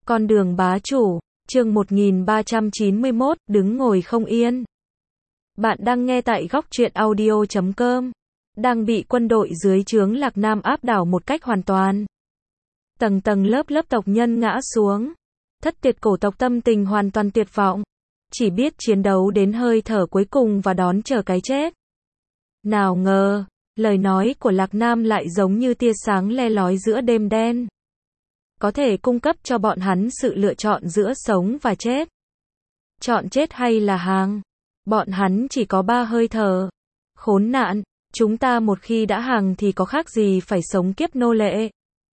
Con đường bá chủ, chương 1391, đứng ngồi không yên. Bạn đang nghe tại góc truyện audio.com. Đang bị quân đội dưới trướng Lạc Nam áp đảo một cách hoàn toàn. Tầng tầng lớp lớp tộc nhân ngã xuống. Thất Tiệt cổ tộc tâm tình hoàn toàn tuyệt vọng. Chỉ biết chiến đấu đến hơi thở cuối cùng và đón chờ cái chết. Nào ngờ, lời nói của Lạc Nam lại giống như tia sáng le lói giữa đêm đen. Có thể cung cấp cho bọn hắn sự lựa chọn giữa sống và chết. Chọn chết hay là hàng? Bọn hắn chỉ có 3 hơi thở. Khốn nạn, chúng ta một khi đã hàng thì có khác gì phải sống kiếp nô lệ.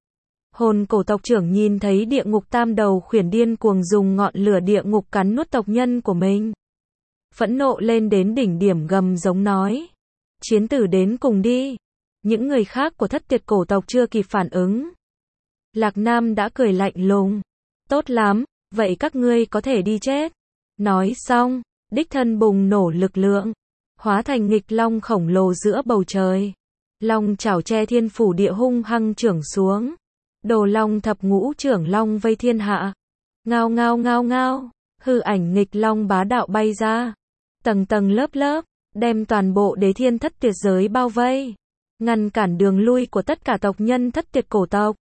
Hồn cổ tộc trưởng nhìn thấy địa ngục tam đầu khuyển điên cuồng dùng ngọn lửa địa ngục cắn nuốt tộc nhân của mình. Phẫn nộ lên đến đỉnh điểm gầm giống nói. Chiến tử đến cùng đi. Những người khác của Thất Tiệt cổ tộc chưa kịp phản ứng. Lạc Nam đã cười lạnh lùng. Tốt lắm, vậy các ngươi có thể đi chết. Nói xong, đích thân bùng nổ lực lượng. Hóa thành nghịch long khổng lồ giữa bầu trời. Long chảo che thiên phủ địa hung hăng chưởng xuống. Đồ long thập ngũ trưởng long vây thiên hạ. Ngao ngao ngao ngao. Hư ảnh nghịch long bá đạo bay ra. Tầng tầng lớp lớp, đem toàn bộ đế thiên thất tiệt giới bao vây. Ngăn cản đường lui của tất cả tộc nhân Thất Tiệt cổ tộc.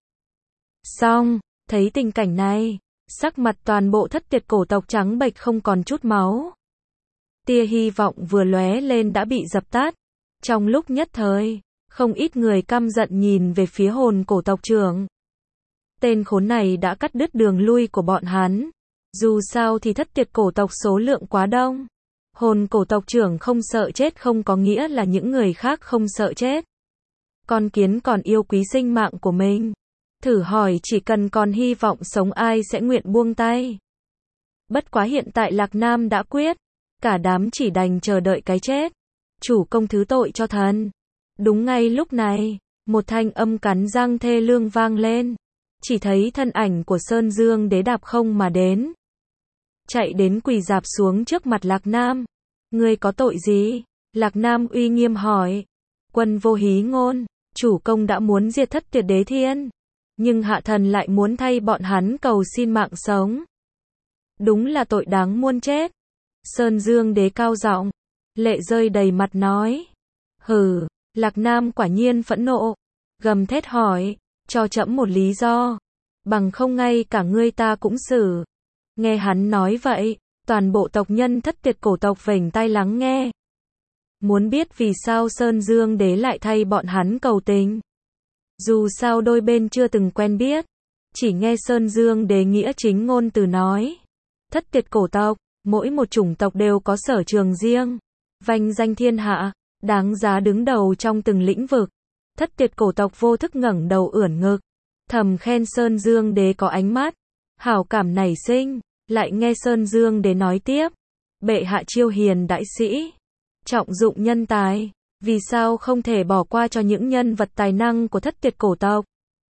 Xong, thấy tình cảnh này, sắc mặt toàn bộ Thất Tiệt cổ tộc trắng bệch không còn chút máu. Tia hy vọng vừa lóe lên đã bị dập tắt. Trong lúc nhất thời, không ít người căm giận nhìn về phía hồn cổ tộc trưởng. Tên khốn này đã cắt đứt đường lui của bọn hắn. Dù sao thì Thất Tiệt cổ tộc số lượng quá đông. Hồn cổ tộc trưởng không sợ chết không có nghĩa là những người khác không sợ chết. Con kiến còn yêu quý sinh mạng của mình. Thử hỏi chỉ cần còn hy vọng sống ai sẽ nguyện buông tay. Bất quá hiện tại Lạc Nam đã quyết. Cả đám chỉ đành chờ đợi cái chết. Chủ công thứ tội cho thần. Đúng ngay lúc này, một thanh âm cắn răng thê lương vang lên. Chỉ thấy thân ảnh của Sơn Dương Đế đạp không mà đến. Chạy đến quỳ rạp xuống trước mặt Lạc Nam. Ngươi có tội gì? Lạc Nam uy nghiêm hỏi. Quân vô hí ngôn, chủ công đã muốn diệt Thất Tiệt đế thiên. Nhưng hạ thần lại muốn thay bọn hắn cầu xin mạng sống. Đúng là tội đáng muôn chết. Sơn Dương Đế cao giọng, lệ rơi đầy mặt nói. Hừ, Lạc Nam quả nhiên phẫn nộ. Gầm thét hỏi, cho trẫm một lý do. Bằng không ngay cả ngươi ta cũng xử. Nghe hắn nói vậy, toàn bộ tộc nhân Thất Tiệt cổ tộc vểnh tai lắng nghe. Muốn biết vì sao Sơn Dương Đế lại thay bọn hắn cầu tình. Dù sao đôi bên chưa từng quen biết. Chỉ nghe Sơn Dương Đế nghĩa chính ngôn từ nói. Thất Tiệt cổ tộc, mỗi một chủng tộc đều có sở trường riêng. Vanh danh thiên hạ, đáng giá đứng đầu trong từng lĩnh vực. Thất Tiệt cổ tộc vô thức ngẩng đầu ưỡn ngực. Thầm khen Sơn Dương Đế có ánh mắt. Hảo cảm nảy sinh, lại nghe Sơn Dương Đế nói tiếp. Bệ hạ chiêu hiền đại sĩ. Trọng dụng nhân tài. Vì sao không thể bỏ qua cho những nhân vật tài năng của Thất Tiệt cổ tộc?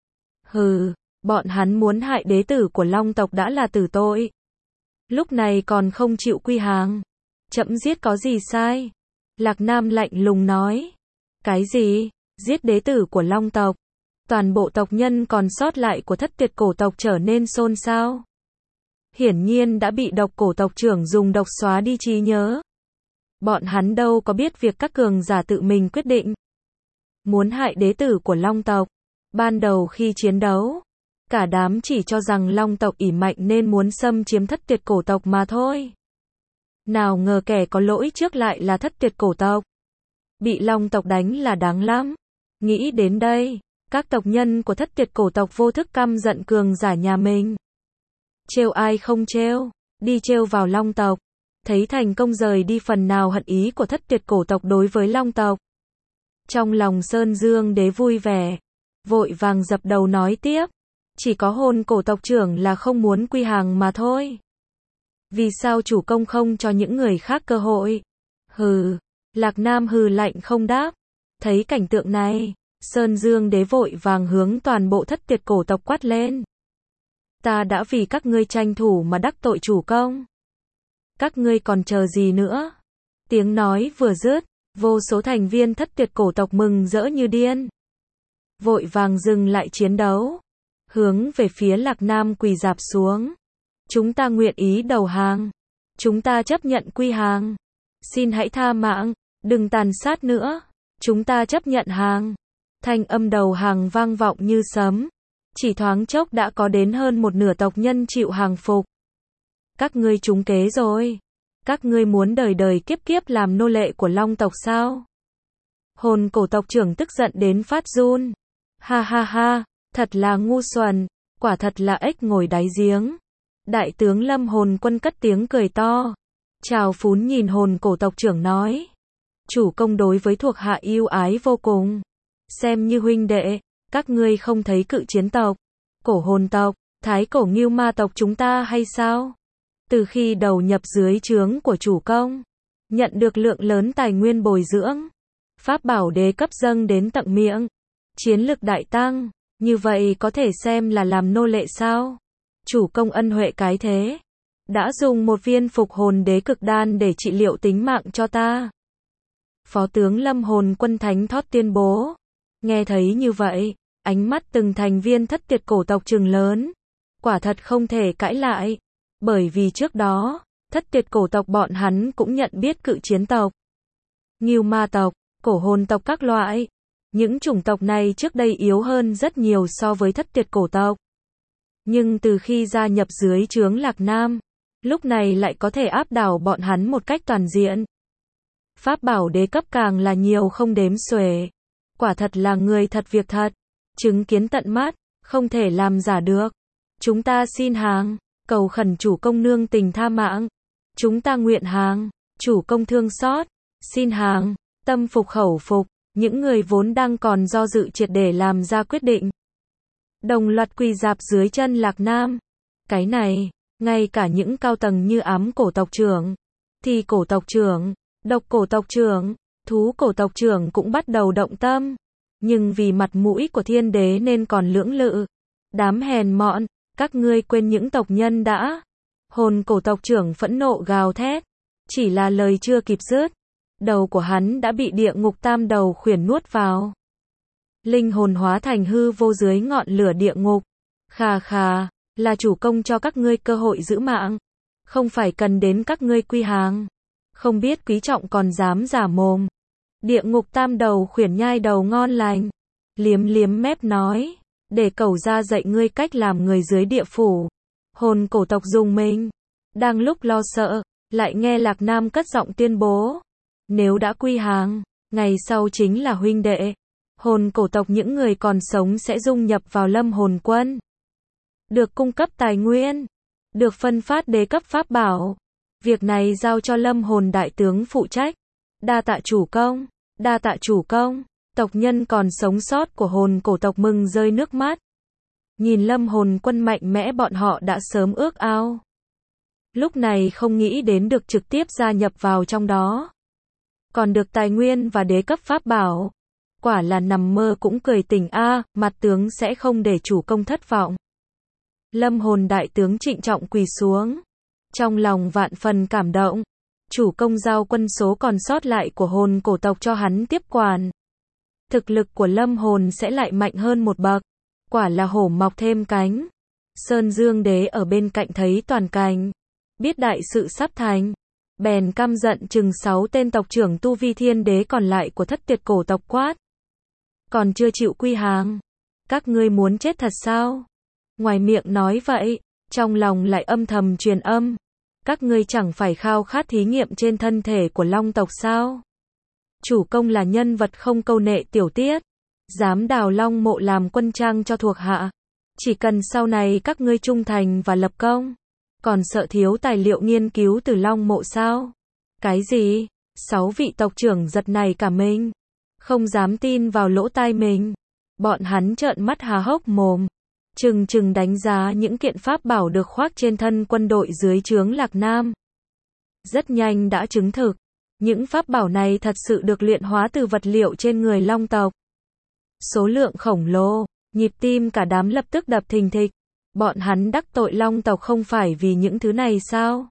Hừ, bọn hắn muốn hại đế tử của Long tộc đã là tử tội. Lúc này còn không chịu quy hàng. Trẫm giết có gì sai? Lạc Nam lạnh lùng nói. Cái gì? Giết đế tử của Long tộc? Toàn bộ tộc nhân còn sót lại của Thất Tiệt cổ tộc trở nên xôn xao. Hiển nhiên đã bị độc cổ tộc trưởng dùng độc xóa đi trí nhớ. Bọn hắn đâu có biết việc các cường giả tự mình quyết định. Muốn hại đế tử của Long tộc. Ban đầu khi chiến đấu, cả đám chỉ cho rằng Long tộc ỷ mạnh nên muốn xâm chiếm Thất Tiệt cổ tộc mà thôi. Nào ngờ kẻ có lỗi trước lại là Thất Tiệt cổ tộc. Bị Long tộc đánh là đáng lắm. Nghĩ đến đây, các tộc nhân của Thất Tiệt cổ tộc vô thức căm giận cường giả nhà mình. Trêu ai không trêu, đi trêu vào Long tộc. Thấy thành công rời đi phần nào hận ý của Thất Tiệt cổ tộc đối với Long tộc. Trong lòng Sơn Dương Đế vui vẻ, vội vàng dập đầu nói tiếp. Chỉ có hồn cổ tộc trưởng là không muốn quy hàng mà thôi. Vì sao chủ công không cho những người khác cơ hội? Hừ, Lạc Nam hừ lạnh không đáp. Thấy cảnh tượng này, Sơn Dương Đế vội vàng hướng toàn bộ Thất Tiệt cổ tộc quát lên. Ta đã vì các ngươi tranh thủ mà đắc tội chủ công. Các ngươi còn chờ gì nữa? Tiếng nói vừa dứt, vô số thành viên Thất Tiệt cổ tộc mừng rỡ như điên. Vội vàng dừng lại chiến đấu. hướng về phía Lạc Nam quỳ rạp xuống. Chúng ta nguyện ý đầu hàng. Chúng ta chấp nhận quy hàng. Xin hãy tha mạng, đừng tàn sát nữa. Chúng ta chấp nhận hàng. Thanh âm đầu hàng vang vọng như sấm. Chỉ thoáng chốc đã có đến hơn một nửa tộc nhân chịu hàng phục. Các ngươi trúng kế rồi. Các ngươi muốn đời đời kiếp kiếp làm nô lệ của Long tộc sao? Hồn cổ tộc trưởng tức giận đến phát run. Ha ha ha, thật là ngu xuẩn, quả thật là ếch ngồi đáy giếng. Đại tướng Lâm Hồn Quân cất tiếng cười to. Trào phúng nhìn hồn cổ tộc trưởng nói. Chủ công đối với thuộc hạ yêu ái vô cùng. Xem như huynh đệ, các ngươi không thấy cự chiến tộc, cổ hồn tộc, thái cổ ngưu ma tộc chúng ta hay sao? Từ khi đầu nhập dưới trướng của chủ công, nhận được lượng lớn tài nguyên bồi dưỡng, pháp bảo đế cấp dâng đến tận miệng, chiến lực đại tăng, như vậy có thể xem là làm nô lệ sao? Chủ công ân huệ cái thế, đã dùng một viên phục hồn đế cực đan để trị liệu tính mạng cho ta. Phó tướng Lâm Hồn Quân thánh thót tuyên bố. Nghe thấy như vậy, ánh mắt từng thành viên thất tiệt cổ tộc trừng lớn. Quả thật không thể cãi lại. Bởi vì trước đó, thất tiệt cổ tộc bọn hắn cũng nhận biết cự chiến tộc, ngưu ma tộc, cổ hồn tộc các loại. Những chủng tộc này trước đây yếu hơn rất nhiều so với thất tiệt cổ tộc. Nhưng từ khi gia nhập dưới trướng Lạc Nam, lúc này lại có thể áp đảo bọn hắn một cách toàn diện. Pháp bảo đế cấp càng là nhiều không đếm xuể. Quả thật là người thật việc thật. Chứng kiến tận mắt, không thể làm giả được. Chúng ta xin hàng, cầu khẩn chủ công nương tình tha mạng. Chúng ta nguyện hàng, chủ công thương xót, xin hàng, tâm phục khẩu phục. Những người vốn đang còn do dự triệt để làm ra quyết định. Đồng loạt quỳ rạp dưới chân Lạc Nam. Cái này, ngay cả những cao tầng như ám cổ tộc trưởng, thì cổ tộc trưởng, độc cổ tộc trưởng, thú cổ tộc trưởng cũng bắt đầu động tâm. Nhưng vì mặt mũi của thiên đế nên còn lưỡng lự. Đám hèn mọn, các ngươi quên những tộc nhân đã. Hồn cổ tộc trưởng phẫn nộ gào thét. Chỉ là lời chưa kịp dứt, đầu của hắn đã bị địa ngục tam đầu khuyển nuốt vào. Linh hồn hóa thành hư vô dưới ngọn lửa địa ngục. Khà khà, là chủ công cho các ngươi cơ hội giữ mạng. Không phải cần đến các ngươi quy hàng. Không biết quý trọng còn dám giả mồm. Địa ngục tam đầu khuyển nhai đầu ngon lành. Liếm liếm mép nói. Để cẩu ra dạy ngươi cách làm người dưới địa phủ. Hồn cổ tộc dùng mình. Đang lúc lo sợ, lại nghe Lạc Nam cất giọng tuyên bố. Nếu đã quy hàng, ngày sau chính là huynh đệ. Hồn cổ tộc những người còn sống sẽ dung nhập vào Lâm Hồn Quân. Được cung cấp tài nguyên. Được phân phát đế cấp pháp bảo. Việc này giao cho Lâm Hồn đại tướng phụ trách. Đa tạ chủ công. Đa tạ chủ công. Tộc nhân còn sống sót của hồn cổ tộc mừng rơi nước mắt. Nhìn Lâm Hồn Quân mạnh mẽ bọn họ đã sớm ước ao. Lúc này không nghĩ đến được trực tiếp gia nhập vào trong đó. Còn được tài nguyên và đế cấp pháp bảo. Quả là nằm mơ cũng cười tỉnh a, mặt tướng sẽ không để chủ công thất vọng. Lâm Hồn đại tướng trịnh trọng quỳ xuống. Trong lòng vạn phần cảm động. Chủ công giao quân số còn sót lại của hồn cổ tộc cho hắn tiếp quản. Thực lực của Lâm Hồn sẽ lại mạnh hơn một bậc. Quả là hổ mọc thêm cánh. Sơn Dương đế ở bên cạnh thấy toàn cảnh. Biết đại sự sắp thành. Bèn căm giận chừng 6 tên tộc trưởng tu vi thiên đế còn lại của thất tiệt cổ tộc quát. Còn chưa chịu quy hàng. Các ngươi muốn chết thật sao? Ngoài miệng nói vậy, trong lòng lại âm thầm truyền âm. Các ngươi chẳng phải khao khát thí nghiệm trên thân thể của long tộc sao? Chủ công là nhân vật không câu nệ tiểu tiết. Dám đào long mộ làm quân trang cho thuộc hạ. Chỉ cần sau này các ngươi trung thành và lập công. Còn sợ thiếu tài liệu nghiên cứu từ long mộ sao? Cái gì? 6 vị tộc trưởng giật nảy cả mình. Không dám tin vào lỗ tai mình. Bọn hắn trợn mắt há hốc mồm. Chừng chừng đánh giá những kiện pháp bảo được khoác trên thân quân đội dưới trướng Lạc Nam. Rất nhanh đã chứng thực. Những pháp bảo này thật sự được luyện hóa từ vật liệu trên người long tộc. Số lượng khổng lồ, nhịp tim cả đám lập tức đập thình thịch. Bọn hắn đắc tội long tộc không phải vì những thứ này sao?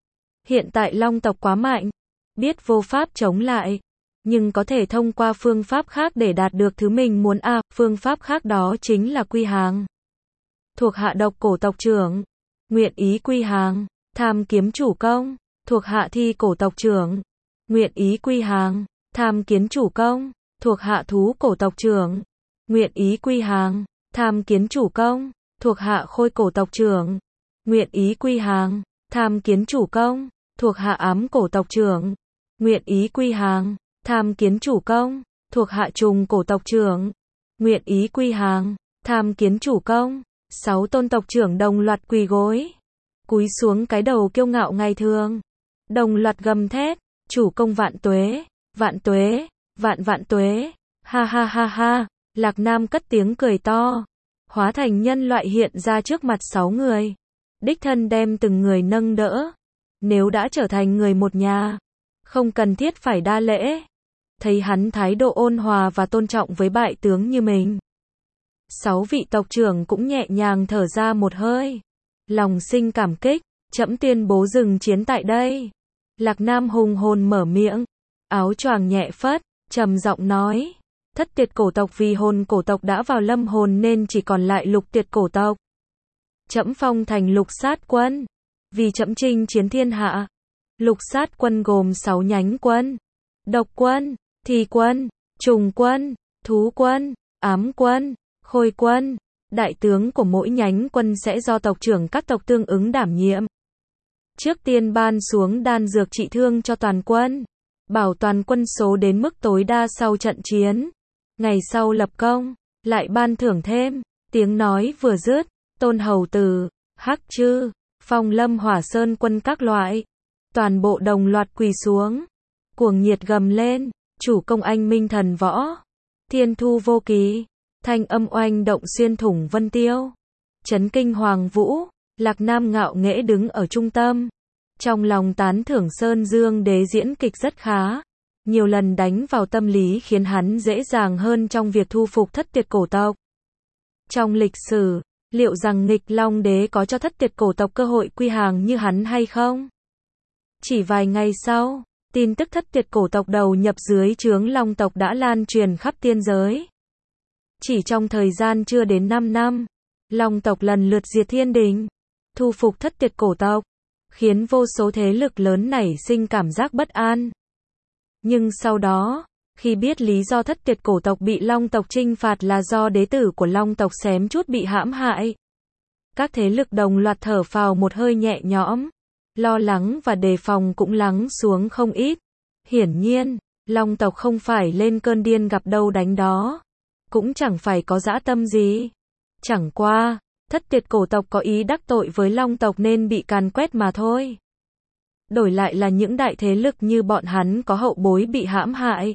Hiện tại long tộc quá mạnh, biết vô pháp chống lại, nhưng có thể thông qua phương pháp khác để đạt được thứ mình muốn phương pháp khác đó chính là quy hàng. thuộc hạ độc cổ tộc trưởng, nguyện ý quy hàng, tham kiếm chủ công, thuộc hạ thi cổ tộc trưởng, nguyện ý quy hàng, tham kiến chủ công, thuộc hạ thú cổ tộc trưởng, nguyện ý quy hàng, tham kiến chủ công, thuộc hạ khôi cổ tộc trưởng, nguyện ý quy hàng, tham kiến chủ công, thuộc hạ ám cổ tộc trưởng, nguyện ý quy hàng, tham kiến chủ công, thuộc hạ trùng cổ tộc trưởng, nguyện ý quy hàng, tham kiến chủ công. 6 tôn tộc trưởng đồng loạt quỳ gối, cúi xuống cái đầu kiêu ngạo ngày thường, đồng loạt gầm thét, chủ công vạn tuế, vạn tuế, vạn vạn tuế, ha ha ha ha. Lạc Nam cất tiếng cười to, hóa thành nhân loại hiện ra trước mặt 6 người, đích thân đem từng người nâng đỡ. Nếu đã trở thành người một nhà, không cần thiết phải đa lễ. Thấy hắn thái độ ôn hòa và tôn trọng với bại tướng như mình, 6 vị tộc trưởng cũng nhẹ nhàng thở ra một hơi, lòng sinh cảm kích. Trẫm tuyên bố dừng chiến tại đây. Lạc Nam hùng hồn mở miệng, áo choàng nhẹ phất, trầm giọng nói, thất tiệt cổ tộc vì hồn cổ tộc đã vào lâm hồn nên chỉ còn lại lục tiệt cổ tộc. Trẫm phong thành lục sát quân, vì trẫm chinh chiến thiên hạ. Lục sát quân gồm 6 nhánh quân: độc quân, thi quân, trùng quân, thú quân, ám quân, khôi quân. Đại tướng của mỗi nhánh quân sẽ do tộc trưởng các tộc tương ứng đảm nhiệm. Trước tiên ban xuống đan dược trị thương cho toàn quân, bảo toàn quân số đến mức tối đa sau trận chiến. Ngày sau lập công, lại ban thưởng thêm. Tiếng nói vừa dứt, Tôn Hầu Tử, Hắc Trư, Phong Lâm Hỏa Sơn quân các loại, toàn bộ đồng loạt quỳ xuống, cuồng nhiệt gầm lên, chủ công anh minh thần võ, thiên thu vô ký, thanh âm oanh động xuyên thủng vân tiêu, chấn kinh hoàng vũ. Lạc Nam ngạo nghễ đứng ở trung tâm, trong lòng tán thưởng Sơn Dương Đế diễn kịch rất khá, nhiều lần đánh vào tâm lý khiến hắn dễ dàng hơn trong việc thu phục thất tiệt cổ tộc. Trong lịch sử, liệu rằng Nghịch Long Đế có cho thất tiệt cổ tộc cơ hội quy hàng như hắn hay không? Chỉ vài ngày sau, tin tức thất tiệt cổ tộc đầu nhập dưới trướng Long tộc đã lan truyền khắp tiên giới. Chỉ trong thời gian chưa đến 5 năm, Long tộc lần lượt diệt thiên đình, thu phục thất tiệt cổ tộc, khiến vô số thế lực lớn nảy sinh cảm giác bất an. Nhưng sau đó, khi biết lý do thất tiệt cổ tộc bị Long tộc trinh phạt là do đế tử của Long tộc xém chút bị hãm hại, các thế lực đồng loạt thở phào một hơi nhẹ nhõm, lo lắng và đề phòng cũng lắng xuống không ít. Hiển nhiên, Long tộc không phải lên cơn điên gặp đâu đánh đó, cũng chẳng phải có dã tâm gì. Chẳng qua, thất tiệt cổ tộc có ý đắc tội với Long tộc nên bị càn quét mà thôi. Đổi lại là những đại thế lực như bọn hắn có hậu bối bị hãm hại,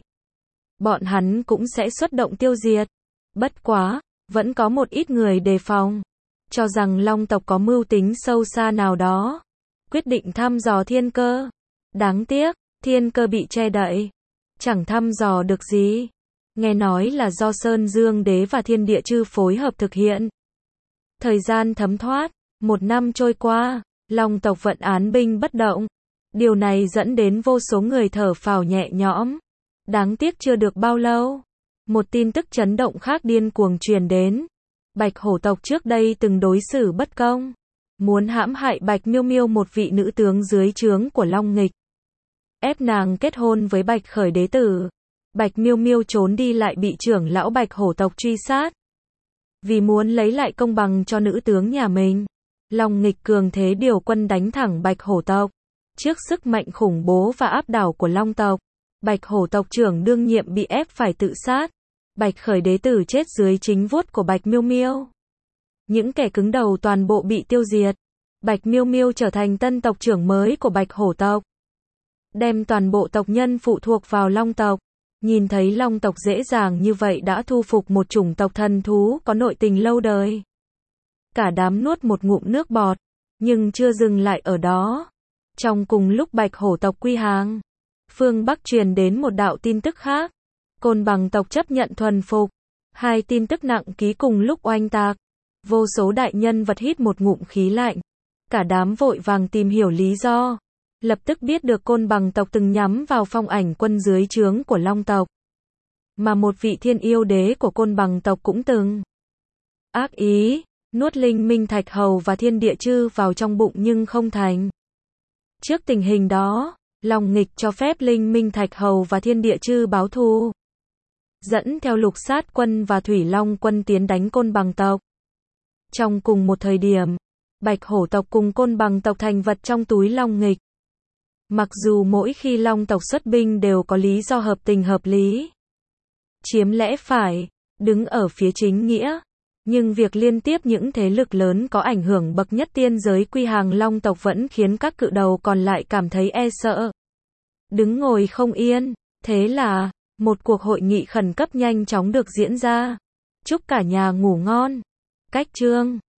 bọn hắn cũng sẽ xuất động tiêu diệt. Bất quá, vẫn có một ít người đề phòng, cho rằng Long tộc có mưu tính sâu xa nào đó, quyết định thăm dò thiên cơ. Đáng tiếc, thiên cơ bị che đậy, chẳng thăm dò được gì. Nghe nói là do Sơn Dương Đế và Thiên Địa Chư phối hợp thực hiện. Thời gian thấm thoát, 1 năm trôi qua, Long tộc vẫn án binh bất động. Điều này dẫn đến vô số người thở phào nhẹ nhõm. Đáng tiếc chưa được bao lâu, một tin tức chấn động khác điên cuồng truyền đến. Bạch hổ tộc trước đây từng đối xử bất công, muốn hãm hại Bạch Miêu Miêu, một vị nữ tướng dưới trướng của Long Nghịch, ép nàng kết hôn với Bạch Khởi đế tử. Bạch Miêu Miêu trốn đi lại bị trưởng lão Bạch hổ tộc truy sát. Vì muốn lấy lại công bằng cho nữ tướng nhà mình, Long Nghịch cường thế điều quân đánh thẳng Bạch hổ tộc. Trước sức mạnh khủng bố và áp đảo của Long tộc, Bạch hổ tộc trưởng đương nhiệm bị ép phải tự sát. Bạch Khởi đế tử chết dưới chính vuốt của Bạch Miêu Miêu. Những kẻ cứng đầu toàn bộ bị tiêu diệt. Bạch Miêu Miêu trở thành tân tộc trưởng mới của Bạch hổ tộc, đem toàn bộ tộc nhân phụ thuộc vào Long tộc. Nhìn thấy Long tộc dễ dàng như vậy đã thu phục một chủng tộc thần thú có nội tình lâu đời, cả đám nuốt một ngụm nước bọt, nhưng chưa dừng lại ở đó. Trong cùng lúc Bạch hổ tộc quy hàng, phương Bắc truyền đến một đạo tin tức khác. Côn Bằng tộc chấp nhận thuần phục. 2 tin tức nặng ký cùng lúc oanh tạc. Vô số đại nhân vật hít một ngụm khí lạnh. Cả đám vội vàng tìm hiểu lý do. Lập tức biết được Côn Bằng tộc từng nhắm vào Phong Ảnh quân dưới trướng của Long tộc, mà một vị thiên yêu đế của Côn Bằng tộc cũng từng ác ý nuốt Linh Minh Thạch Hầu và Thiên Địa Chư vào trong bụng nhưng không thành. Trước tình hình đó, Long Nghịch cho phép Linh Minh Thạch Hầu và Thiên Địa Chư báo thù, dẫn theo Lục Sát quân và Thủy Long quân tiến đánh Côn Bằng tộc. Trong cùng một thời điểm, Bạch Hổ tộc cùng Côn Bằng tộc thành vật trong túi Long Nghịch. Mặc dù mỗi khi Long tộc xuất binh đều có lý do hợp tình hợp lý, chiếm lẽ phải, đứng ở phía chính nghĩa, nhưng việc liên tiếp những thế lực lớn có ảnh hưởng bậc nhất tiên giới quy hàng Long tộc vẫn khiến các cự đầu còn lại cảm thấy e sợ, đứng ngồi không yên. Thế là, một cuộc hội nghị khẩn cấp nhanh chóng được diễn ra. Chúc cả nhà ngủ ngon. Cách chương